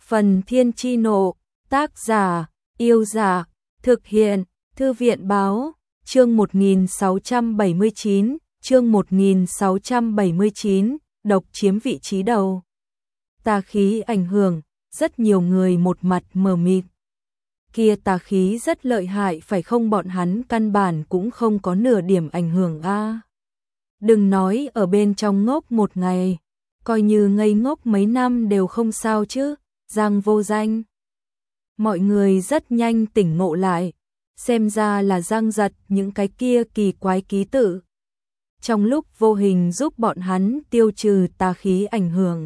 Phần Thiên Chi Nộ, tác giả, Yêu Giả, thực hiện, Thư viện Báo, chương 1679, chương 1679, độc chiếm vị trí đầu. Tà khí ảnh hưởng, rất nhiều người một mặt mờ mịt. Kia tà khí rất lợi hại phải không, bọn hắn căn bản cũng không có nửa điểm ảnh hưởng a. Đừng nói ở bên trong ngốc một ngày, coi như ngây ngốc mấy năm đều không sao chứ. Giang vô danh. Mọi người rất nhanh tỉnh ngộ lại, xem ra là Giang Giật những cái kia kỳ quái ký tự. Trong lúc vô hình giúp bọn hắn tiêu trừ tà khí ảnh hưởng.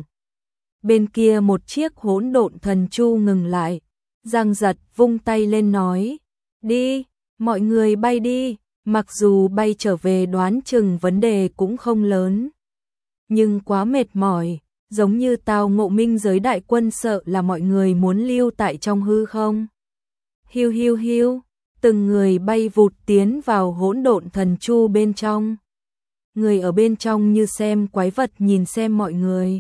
Bên kia một chiếc hỗn độn thần chu ngừng lại, Giang Giật vung tay lên nói, đi, mọi người bay đi, mặc dù bay trở về đoán chừng vấn đề cũng không lớn. Nhưng quá mệt mỏi. Giống như Tào Ngộ Minh giới đại quân sợ là mọi người muốn lưu tại trong hư không. Hiu hiu hiu, từng người bay vụt tiến vào hỗn độn thần chu bên trong. Người ở bên trong như xem quái vật nhìn xem mọi người.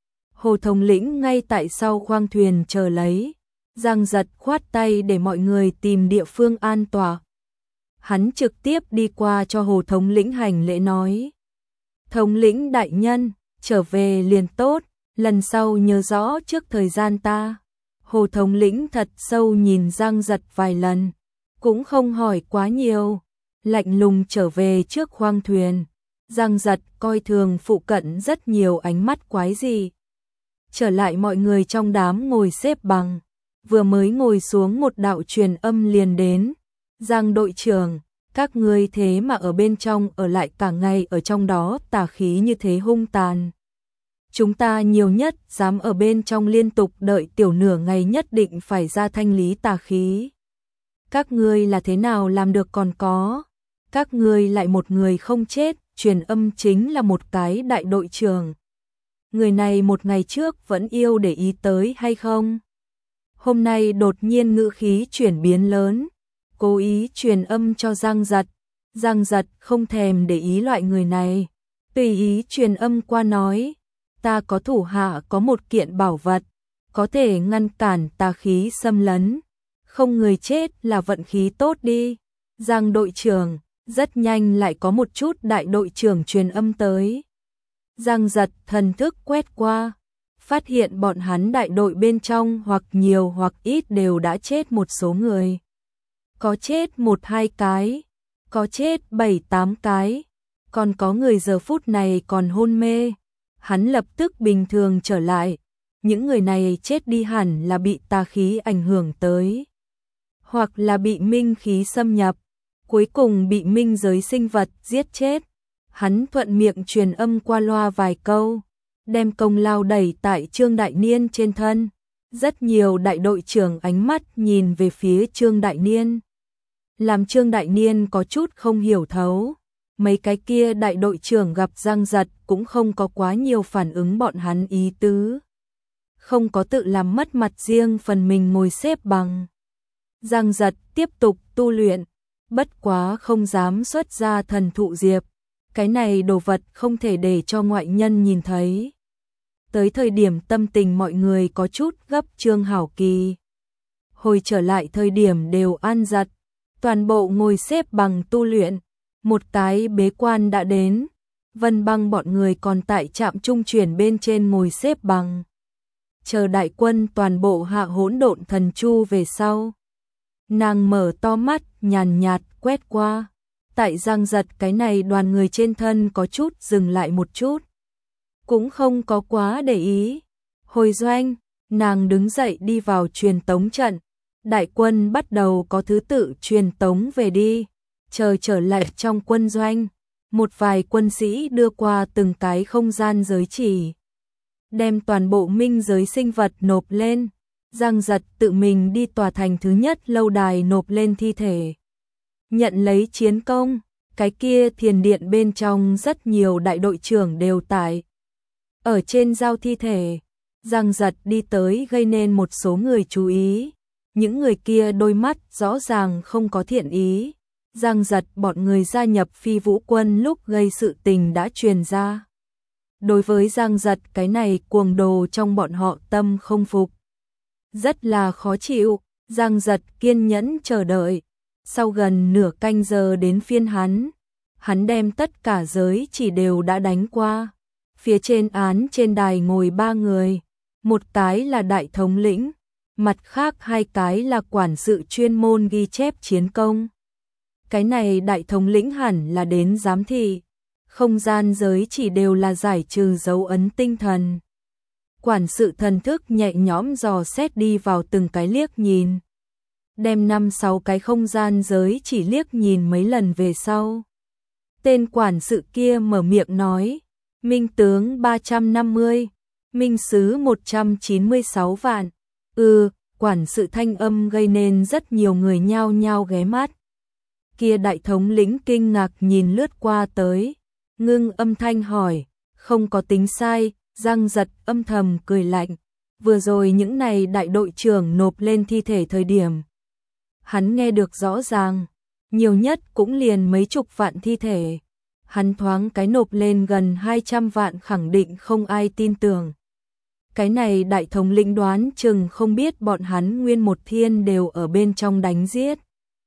Hồ thống lĩnh ngay tại sau khoang thuyền chờ lấy. Giang Giật khoát tay để mọi người tìm địa phương an toàn. Hắn trực tiếp đi qua cho Hồ thống lĩnh hành lễ nói. Thống lĩnh đại nhân, trở về liền tốt, lần sau nhớ rõ trước thời gian ta. Hồ thống lĩnh thật sâu nhìn Giang Giật vài lần, cũng không hỏi quá nhiều, lạnh lùng trở về trước khoang thuyền. Giang Giật coi thường phụ cận rất nhiều ánh mắt quái dị. Trở lại mọi người trong đám ngồi xếp bằng, vừa mới ngồi xuống một đạo truyền âm liền đến. Giang đội trưởng, các ngươi thế mà ở bên trong ở lại cả ngày, ở trong đó tà khí như thế hung tàn. Chúng ta nhiều nhất dám ở bên trong liên tục đợi tiểu nửa ngày, nhất định phải ra thanh lý tà khí. Các ngươi là thế nào làm được, còn có các ngươi lại một người không chết, truyền âm chính là một cái đại đội trưởng. Người này một ngày trước vẫn yêu để ý tới hay không? Hôm nay đột nhiên ngữ khí chuyển biến lớn, cố ý truyền âm cho Giang Giật. Giang Giật không thèm để ý loại người này, tùy ý truyền âm qua nói, ta có thủ hạ có một kiện bảo vật, có thể ngăn cản tà khí xâm lấn, không người chết là vận khí tốt đi. Giang đội trưởng, rất nhanh lại có một chút đại đội trưởng truyền âm tới. Giang Giật thần thức quét qua, phát hiện bọn hắn đại đội bên trong hoặc nhiều hoặc ít đều đã chết một số người. Có chết 1-2 cái, có chết 7-8 cái, còn có người giờ phút này còn hôn mê. Hắn lập tức bình thường trở lại, những người này chết đi hẳn là bị tà khí ảnh hưởng tới, hoặc là bị minh khí xâm nhập, cuối cùng bị minh giới sinh vật giết chết. Hắn thuận miệng truyền âm qua loa vài câu, đem công lao đẩy tại Trương Đại Niên trên thân. Rất nhiều đại đội trưởng ánh mắt nhìn về phía Trương Đại Niên, làm Trương Đại Niên có chút không hiểu thấu. Mấy cái kia đại đội trưởng gặp Giang Giật cũng không có quá nhiều phản ứng bọn hắn ý tứ, không có tự làm mất mặt, riêng phần mình ngồi xếp bằng. Giang Giật tiếp tục tu luyện, bất quá không dám xuất ra thần thụ diệp, cái này đồ vật không thể để cho ngoại nhân nhìn thấy. Tới thời điểm tâm tình mọi người có chút gấp, Trương Hảo Kỳ hồi trở lại thời điểm đều an giật, toàn bộ ngồi xếp bằng tu luyện. Một cái bế quan đã đến, Vân Băng bọn người còn tại trạm trung chuyển bên trên ngồi xếp bằng, chờ đại quân toàn bộ hạ hỗn độn thần chu về sau. Nàng mở to mắt nhàn nhạt quét qua, tại Giang Giật cái này đoàn người trên thân có chút dừng lại một chút, cũng không có quá để ý. Hồi doanh, nàng đứng dậy đi vào truyền tống trận, đại quân bắt đầu có thứ tự truyền tống về đi. Chờ trở lại trong quân doanh, một vài quân sĩ đưa qua từng cái không gian giới chỉ, đem toàn bộ minh giới sinh vật nộp lên. Giang Giật tự mình đi tòa thành thứ nhất lâu đài nộp lên thi thể, nhận lấy chiến công. Cái kia thiền điện bên trong rất nhiều đại đội trưởng đều tại ở trên giao thi thể. Giang Giật đi tới gây nên một số người chú ý, những người kia đôi mắt rõ ràng không có thiện ý. Giang Giật bọn người gia nhập Phi Vũ quân lúc gây sự tình đã truyền ra. Đối với Giang Giật cái này cuồng đồ trong bọn họ tâm không phục. rất là khó chịu. Giang Giật kiên nhẫn chờ đợi. Sau gần nửa canh giờ đến phiên hắn đem tất cả giới chỉ đều đã đánh qua. Phía trên án trên đài ngồi 3 người, một cái là đại thống lĩnh, mặt khác 2 cái là quản sự chuyên môn ghi chép chiến công. Cái này đại thống lĩnh hẳn là đến giám thị, không gian giới chỉ đều là giải trừ dấu ấn tinh thần. Quản sự thần thức nhẹ nhõm dò xét đi vào từng cái liếc nhìn, đem 5-6 cái không gian giới chỉ liếc nhìn mấy lần về sau. Tên quản sự kia mở miệng nói, minh tướng 350, minh sứ 196 vạn. Quản sự thanh âm gây nên rất nhiều người nhao nhao ghé mắt. Kia đại thống lĩnh kinh ngạc nhìn lướt qua tới, ngưng âm thanh hỏi, không có tính sai. Giang Giật âm thầm cười lạnh, vừa rồi những này đại đội trưởng nộp lên thi thể thời điểm. Hắn nghe được rõ ràng, nhiều nhất cũng liền mấy chục vạn thi thể. Hắn thoáng cái nộp lên gần 200 vạn khẳng định không ai tin tưởng. Cái này đại thống lĩnh đoán chừng không biết bọn hắn nguyên một thiên đều ở bên trong đánh giết.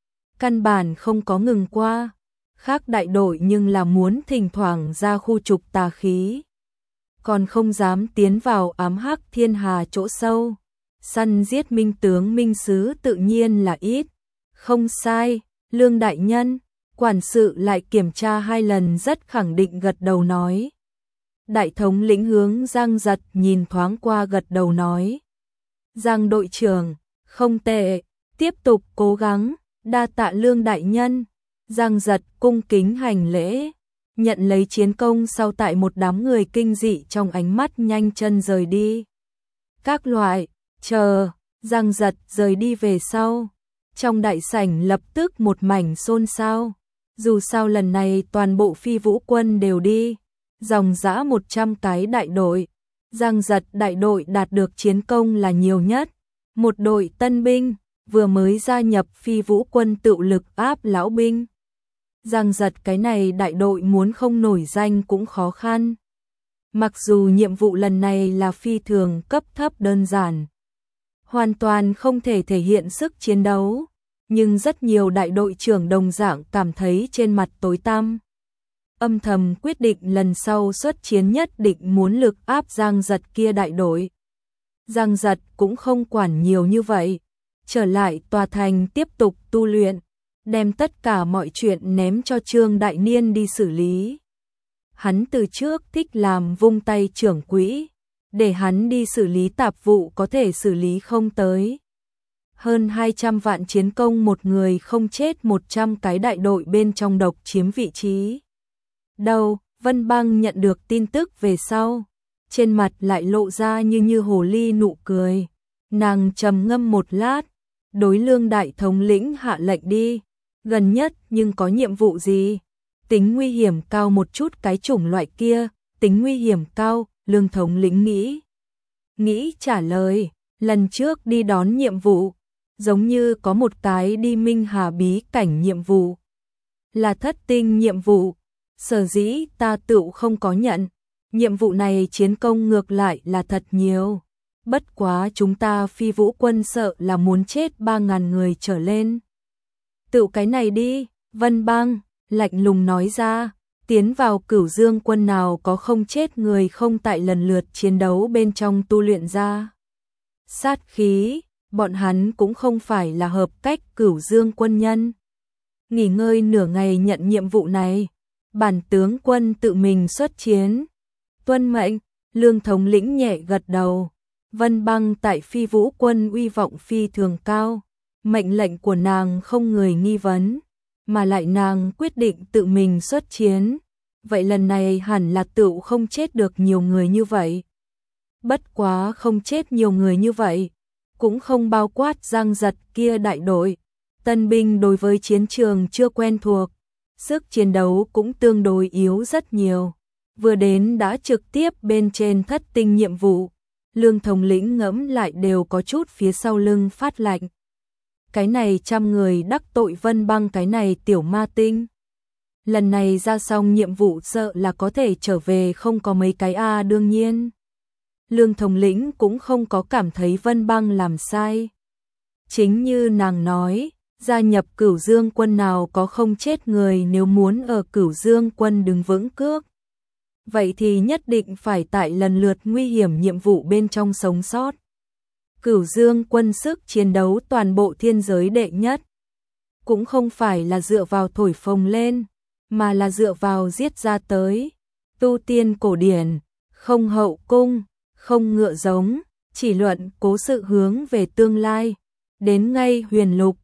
Căn bản không có ngừng qua. Khác đại đội nhưng là muốn thỉnh thoảng ra khu trục tà khí. Còn không dám tiến vào ám hắc thiên hà chỗ sâu. Săn giết minh tướng minh sứ tự nhiên là ít. Không sai, Lương đại nhân. Quản sự lại kiểm tra 2 lần rất khẳng định gật đầu nói. Đại thống lĩnh hướng Giang Giật nhìn thoáng qua gật đầu nói. Giang đội trưởng, không tệ, tiếp tục cố gắng, đa tạ Lương đại nhân. Giang Giật cung kính hành lễ, nhận lấy chiến công sau tại một đám người kinh dị trong ánh mắt nhanh chân rời đi. Các loại, chờ, Giang Giật rời đi về sau. Trong đại sảnh lập tức một mảnh xôn xao. Dù sao lần này toàn bộ phi vũ quân đều đi, dòng dã 100 cái đại đội. Giang Giật đại đội đạt được chiến công là nhiều nhất. Một đội tân binh, vừa mới gia nhập phi vũ quân tự lực áp lão binh. Giang Giật cái này đại đội muốn không nổi danh cũng khó khăn. Mặc dù nhiệm vụ lần này là phi thường cấp thấp đơn giản, hoàn toàn không thể thể hiện sức chiến đấu. Nhưng rất nhiều đại đội trưởng đồng dạng cảm thấy trên mặt tối tăm. Âm thầm quyết định lần sau xuất chiến nhất định muốn lực áp Giang Giật kia đại đội. Giang Giật cũng không quản nhiều như vậy. Trở lại tòa thành tiếp tục tu luyện. Đem tất cả mọi chuyện ném cho Trương Đại Niên đi xử lý. Hắn từ trước thích làm vung tay trưởng quỹ. Để hắn đi xử lý tạp vụ có thể xử lý không tới. Hơn 200 vạn chiến công một người không chết 100 cái đại đội bên trong độc chiếm vị trí. Vân Băng nhận được tin tức về sau, trên mặt lại lộ ra như hồ ly nụ cười. Nàng trầm ngâm một lát, đối Lương đại thống lĩnh hạ lệnh đi. Gần nhất nhưng có nhiệm vụ gì? Tính nguy hiểm cao một chút cái chủng loại kia, tính nguy hiểm cao, Lương thống lĩnh nghĩ trả lời, lần trước đi đón nhiệm vụ. Giống như có một cái đi Minh Hà bí cảnh nhiệm vụ. Là thất tinh nhiệm vụ. Sở dĩ ta tựu không có nhận. Nhiệm vụ này chiến công ngược lại là thật nhiều. Bất quá chúng ta phi vũ quân sợ là muốn chết 3.000 người trở lên. Tựu cái này đi, Vân Băng, lạnh lùng nói ra. Tiến vào Cửu Dương quân nào có không chết người không tại lần lượt chiến đấu bên trong tu luyện ra. Sát khí. Bọn hắn cũng không phải là hợp cách Cửu Dương quân nhân. Nghỉ ngơi nửa ngày nhận nhiệm vụ này, bản tướng quân tự mình xuất chiến. Tuân mệnh, Lương thống lĩnh nhẹ gật đầu. Vân Băng tại phi vũ quân uy vọng phi thường cao. Mệnh lệnh của nàng không người nghi vấn, mà lại nàng quyết định tự mình xuất chiến. Vậy lần này hẳn là tựu không chết được nhiều người như vậy. Bất quá không chết nhiều người như vậy, cũng không bao quát Giang Giật kia đại đội. Tân binh đối với chiến trường chưa quen thuộc, sức chiến đấu cũng tương đối yếu rất nhiều. Vừa đến đã trực tiếp bên trên thất tinh nhiệm vụ, Lương thống lĩnh ngẫm lại đều có chút phía sau lưng phát lạnh. Cái này 100 người đắc tội Vân Băng cái này tiểu ma tinh. Lần này ra xong nhiệm vụ sợ là có thể trở về không có mấy cái đương nhiên. Lương thống lĩnh cũng không có cảm thấy Vân Băng làm sai. Chính như nàng nói, gia nhập Cửu Dương quân nào có không chết người, nếu muốn ở Cửu Dương quân đứng vững cước. Vậy thì nhất định phải tại lần lượt nguy hiểm nhiệm vụ bên trong sống sót. Cửu Dương quân sức chiến đấu toàn bộ thiên giới đệ nhất. Cũng không phải là dựa vào thổi phồng lên, mà là dựa vào giết ra tới. Tu tiên cổ điển, không hậu cung, không ngựa giống, chỉ luận cố sự hướng về tương lai. Đến ngay huyền lục,